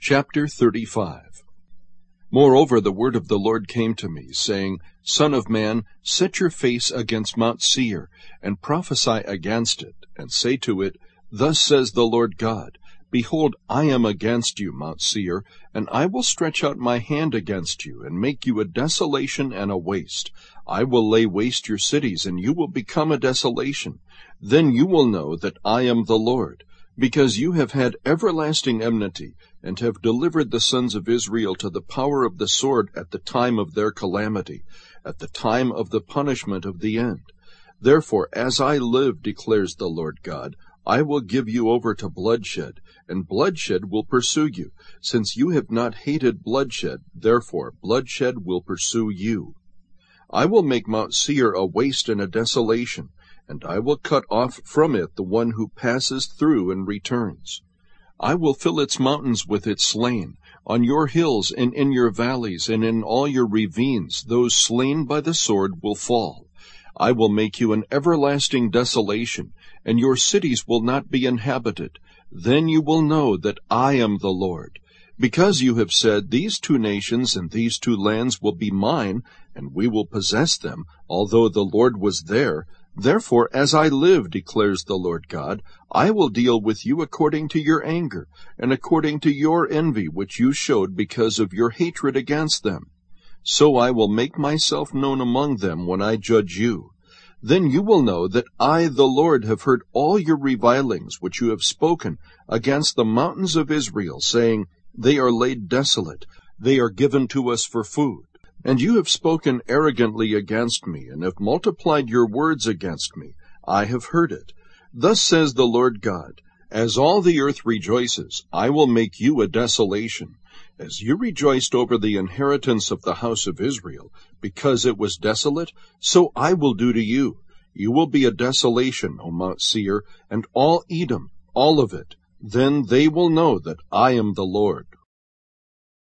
Chapter 35. Moreover the word of the Lord came to me, saying, Son of man, set your face against Mount Seir, and prophesy against it, and say to it, Thus says the Lord God, Behold, I am against you, Mount Seir, and I will stretch out my hand against you, and make you a desolation and a waste. I will lay waste your cities, and you will become a desolation. Then you will know that I am the Lord, because you have had everlasting enmity, and have delivered the sons of Israel to the power of the sword at the time of their calamity, at the time of the punishment of the end. Therefore, as I live, declares the Lord God, I will give you over to bloodshed, and bloodshed will pursue you. Since you have not hated bloodshed, therefore bloodshed will pursue you. I will make Mount Seir a waste and a desolation, and I will cut off from it the one who passes through and returns. I will fill its mountains with its slain. On your hills and in your valleys and in all your ravines those slain by the sword will fall. I will make you an everlasting desolation, and your cities will not be inhabited. Then you will know that I am the Lord. Because you have said, These two nations and these two lands will be mine, and we will possess them, although the Lord was there. Therefore, as I live, declares the Lord God, I will deal with you according to your anger, and according to your envy which you showed because of your hatred against them. So I will make myself known among them when I judge you. Then you will know that I, the Lord, have heard all your revilings which you have spoken against the mountains of Israel, saying, They are laid desolate, they are given to us for food. And you have spoken arrogantly against me, and have multiplied your words against me. I have heard it. Thus says the Lord God, As all the earth rejoices, I will make you a desolation. As you rejoiced over the inheritance of the house of Israel, because it was desolate, so I will do to you. You will be a desolation, O Mount Seir, and all Edom, all of it. Then they will know that I am the Lord.